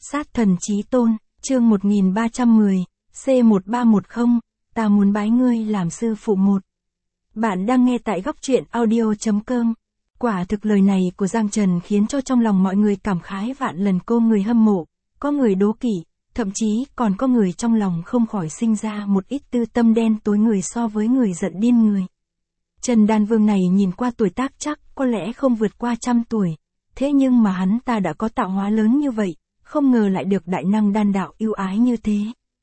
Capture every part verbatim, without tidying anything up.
Sát thần chí tôn, chương một nghìn ba trăm mười, C một ba một không, ta muốn bái ngươi làm sư phụ một. Bạn đang nghe tại góc truyện audio.com. Quả thực lời này của Giang Trần khiến cho trong lòng mọi người cảm khái vạn lần, cô người hâm mộ, có người đố kỵ, thậm chí còn có người trong lòng không khỏi sinh ra một ít tư tâm đen tối người so với người giận điên người. Trần Đan Vương này nhìn qua tuổi tác chắc có lẽ không vượt qua trăm tuổi, thế nhưng mà hắn ta đã có tạo hóa lớn như vậy, không ngờ lại được đại năng đan đạo ưu ái như thế.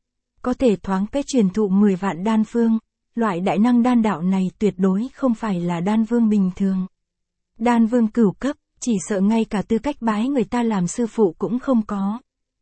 Có thể thoáng cái truyền thụ mười vạn đan phương, loại đại năng đan đạo này tuyệt đối không phải là đan vương bình thường. Đan vương cửu cấp, chỉ sợ ngay cả tư cách bái người ta làm sư phụ cũng không có.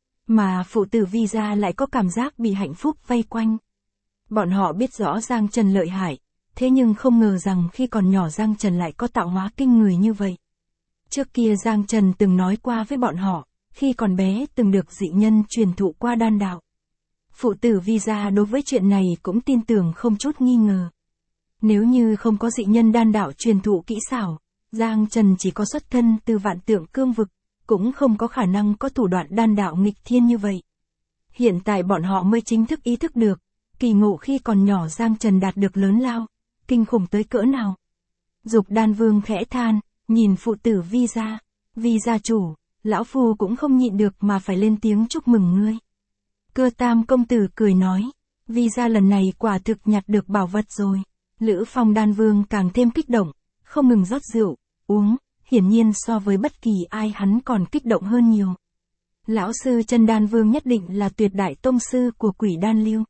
Mà phụ tử Vi gia lại có cảm giác bị hạnh phúc vây quanh. Bọn họ biết rõ Giang Trần lợi hại, thế nhưng không ngờ rằng khi còn nhỏ Giang Trần lại có tạo hóa kinh người như vậy. Trước kia Giang Trần từng nói qua với bọn họ, khi còn bé từng được dị nhân truyền thụ qua đan đạo. Phụ tử Vi gia đối với chuyện này cũng tin tưởng không chút nghi ngờ. Nếu như không có dị nhân đan đạo truyền thụ kỹ xảo, Giang Trần chỉ có xuất thân từ vạn tượng cương vực, cũng không có khả năng có thủ đoạn đan đạo nghịch thiên như vậy. Hiện tại bọn họ mới chính thức ý thức được, kỳ ngộ khi còn nhỏ Giang Trần đạt được lớn lao, kinh khủng tới cỡ nào. Dục Đan Vương khẽ than, nhìn phụ tử Vi gia, Vi gia chủ, lão phu cũng không nhịn được mà phải lên tiếng chúc mừng ngươi. Cơ Tam công tử cười nói, Vi gia lần này quả thực nhặt được bảo vật rồi. Lữ Phong Đan Vương càng thêm kích động, không ngừng rót rượu, uống, hiển nhiên so với bất kỳ ai hắn còn kích động hơn nhiều. Lão sư Chân Đan Vương nhất định là tuyệt đại tông sư của Quỷ Đan Lưu.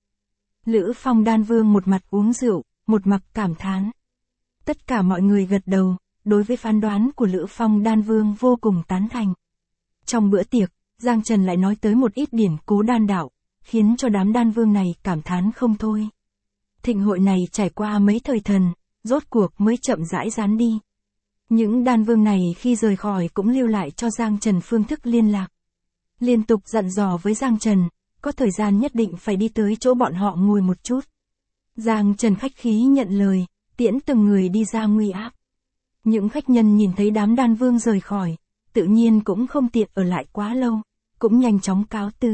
Lữ Phong Đan Vương một mặt uống rượu, một mặt cảm thán. Tất cả mọi người gật đầu, đối với phán đoán của Lữ Phong Đan Vương vô cùng tán thành. Trong bữa tiệc, Giang Trần lại nói tới một ít điển cố đan đạo, khiến cho đám đan vương này cảm thán không thôi. Thịnh hội này trải qua mấy thời thần, rốt cuộc mới chậm rãi gián đi. Những đan vương này khi rời khỏi cũng lưu lại cho Giang Trần phương thức liên lạc. Liên tục dặn dò với Giang Trần, có thời gian nhất định phải đi tới chỗ bọn họ ngồi một chút. Giang Trần khách khí nhận lời, tiễn từng người đi ra nguy áp. Những khách nhân nhìn thấy đám đan vương rời khỏi, tự nhiên cũng không tiện ở lại quá lâu, cũng nhanh chóng cáo từ.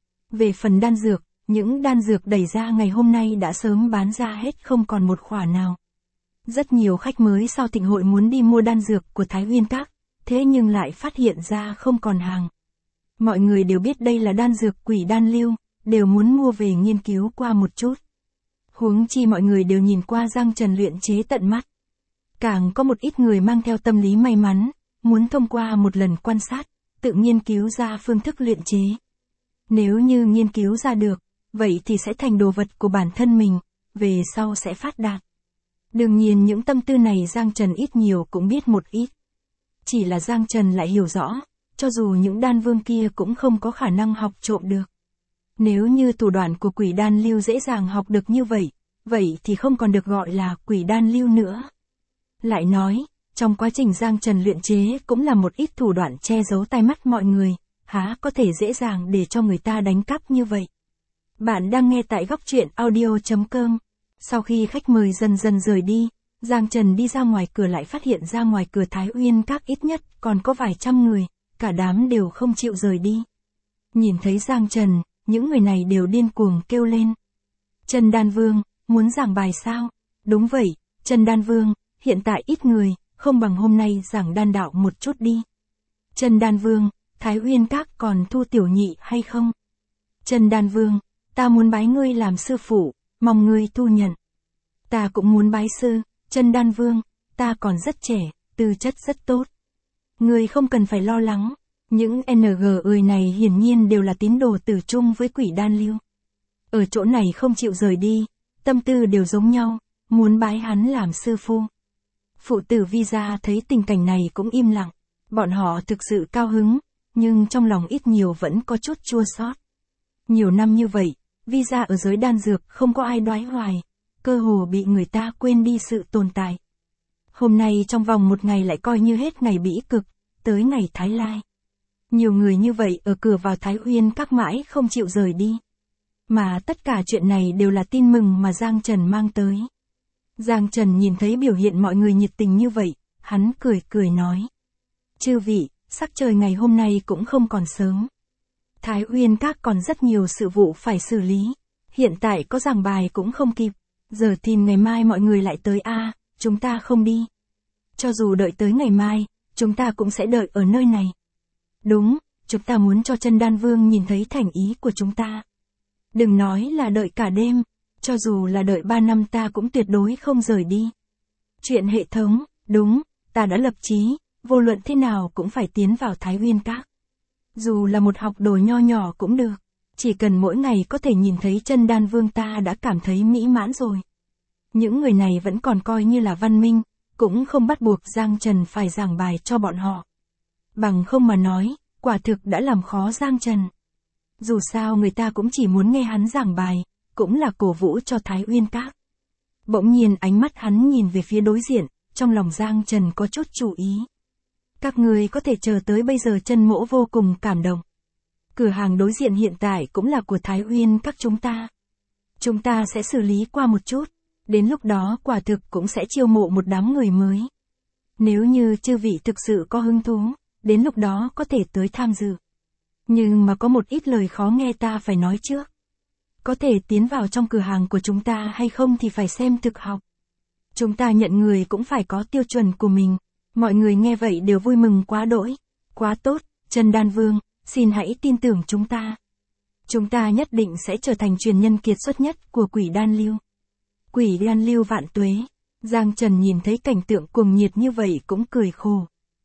Về phần đan dược, những đan dược đẩy ra ngày hôm nay đã sớm bán ra hết không còn một khỏa nào. Rất nhiều khách mới sau thịnh hội muốn đi mua đan dược của Thái Uyên Các, thế nhưng lại phát hiện ra không còn hàng. Mọi người đều biết đây là đan dược Quỷ Đan Lưu, đều muốn mua về nghiên cứu qua một chút. Huống chi mọi người đều nhìn qua Giang Trần luyện chế tận mắt. Càng có một ít người mang theo tâm lý may mắn, muốn thông qua một lần quan sát, tự nghiên cứu ra phương thức luyện chế. Nếu như nghiên cứu ra được, vậy thì sẽ thành đồ vật của bản thân mình, về sau sẽ phát đạt. Đương nhiên những tâm tư này Giang Trần ít nhiều cũng biết một ít. Chỉ là Giang Trần lại hiểu rõ, cho dù những đan vương kia cũng không có khả năng học trộm được. Nếu như thủ đoạn của Quỷ Đan Lưu dễ dàng học được như vậy, vậy thì không còn được gọi là Quỷ Đan Lưu nữa. Lại nói, trong quá trình Giang Trần luyện chế cũng là một ít thủ đoạn che giấu tai mắt mọi người, há có thể dễ dàng để cho người ta đánh cắp như vậy. Bạn đang nghe tại góc truyện audio.com. Sau khi khách mời dần dần rời đi, Giang Trần đi ra ngoài cửa lại phát hiện ra ngoài cửa Thái Uyên Các ít nhất còn có vài trăm người, cả đám đều không chịu rời đi. Nhìn thấy Giang Trần, những người này đều điên cuồng kêu lên. Trần Đan Vương, muốn giảng bài sao? Đúng vậy, Trần Đan Vương, hiện tại ít người, không bằng hôm nay giảng đan đạo một chút đi. Trần Đan Vương, Thái Uyên Các còn thu tiểu nhị hay không? Trần Đan Vương, ta muốn bái ngươi làm sư phụ, mong ngươi thu nhận. Ta cũng muốn bái sư, Trần Đan Vương, ta còn rất trẻ, tư chất rất tốt. Ngươi không cần phải lo lắng, những en giê ơi này hiển nhiên đều là tín đồ tử chung với Quỷ Đan Lưu. Ở chỗ này không chịu rời đi, tâm tư đều giống nhau, muốn bái hắn làm sư phụ. Phụ tử Vi gia thấy tình cảnh này cũng im lặng, bọn họ thực sự cao hứng, nhưng trong lòng ít nhiều vẫn có chút chua xót. Nhiều năm như vậy, Vi gia ở giới đan dược không có ai đoái hoài, cơ hồ bị người ta quên đi sự tồn tại. Hôm nay trong vòng một ngày lại coi như hết ngày bỉ cực, tới ngày Thái Lai. Nhiều người như vậy ở cửa vào Thái Uyên Các mãi không chịu rời đi. Mà tất cả chuyện này đều là tin mừng mà Giang Trần mang tới. Giang Trần nhìn thấy biểu hiện mọi người nhiệt tình như vậy, hắn cười cười nói. Chư vị, sắc trời ngày hôm nay cũng không còn sớm. Thái Uyên Các còn rất nhiều sự vụ phải xử lý. Hiện tại có giảng bài cũng không kịp. Giờ tin ngày mai mọi người lại tới a, à, chúng ta không đi. Cho dù đợi tới ngày mai, chúng ta cũng sẽ đợi ở nơi này. Đúng, chúng ta muốn cho Chân Đan Vương nhìn thấy thành ý của chúng ta. Đừng nói là đợi cả đêm, cho dù là đợi ba năm ta cũng tuyệt đối không rời đi. Chuyện hệ thống, đúng, ta đã lập chí, vô luận thế nào cũng phải tiến vào Thái Uyên Các. Dù là một học đồ nho nhỏ cũng được, chỉ cần mỗi ngày có thể nhìn thấy Chân Đan Vương ta đã cảm thấy mỹ mãn rồi. Những người này vẫn còn coi như là văn minh, cũng không bắt buộc Giang Trần phải giảng bài cho bọn họ. Bằng không mà nói, quả thực đã làm khó Giang Trần. Dù sao người ta cũng chỉ muốn nghe hắn giảng bài, cũng là cổ vũ cho Thái Uyên Các. Bỗng nhiên ánh mắt hắn nhìn về phía đối diện, trong lòng Giang Trần có chút chú ý. Các người có thể chờ tới bây giờ Chân Mỗ vô cùng cảm động. Cửa hàng đối diện hiện tại cũng là của Thái Uyên Các chúng ta. Chúng ta sẽ xử lý qua một chút, đến lúc đó quả thực cũng sẽ chiêu mộ một đám người mới. Nếu như chư vị thực sự có hứng thú, đến lúc đó có thể tới tham dự. Nhưng mà có một ít lời khó nghe ta phải nói trước. Có thể tiến vào trong cửa hàng của chúng ta hay không thì phải xem thực học. Chúng ta nhận người cũng phải có tiêu chuẩn của mình. Mọi người nghe vậy đều vui mừng quá đỗi. Quá tốt, Chân Đan Vương, xin hãy tin tưởng chúng ta. Chúng ta nhất định sẽ trở thành truyền nhân kiệt xuất nhất của Quỷ Đan Lưu. Quỷ Đan Lưu vạn tuế. Giang Trần nhìn thấy cảnh tượng cuồng nhiệt như vậy cũng cười khổ.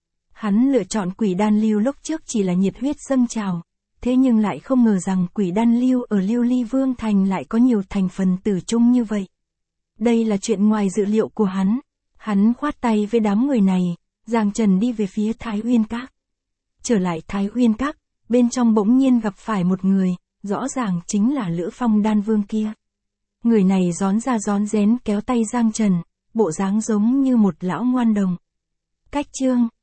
Hắn lựa chọn Quỷ Đan Lưu lúc trước chỉ là nhiệt huyết dâng trào. Thế nhưng lại không ngờ rằng Quỷ Đan Lưu ở Lưu Ly Vương Thành lại có nhiều thành phần tử chung như vậy. Đây là chuyện ngoài dự liệu của hắn. Hắn khoát tay với đám người này, Giang Trần đi về phía Thái Uyên Các. Trở lại Thái Uyên Các, bên trong bỗng nhiên gặp phải một người, rõ ràng chính là Lữ Phong Đan Vương kia. Người này rón ra rón rén kéo tay Giang Trần, bộ dáng giống như một lão ngoan đồng. Cách chương